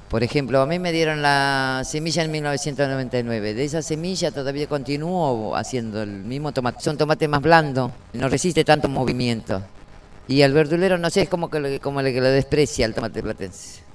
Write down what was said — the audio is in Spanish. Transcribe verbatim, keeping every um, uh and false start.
Por ejemplo, a mí me dieron la semilla en mil novecientos noventa y nueve. De esa semilla todavía continúo haciendo el mismo tomate. Son tomates más blandos, no resiste tanto movimiento. Y al verdulero, no sé, es como que lo, como el que lo desprecia el tomate platense.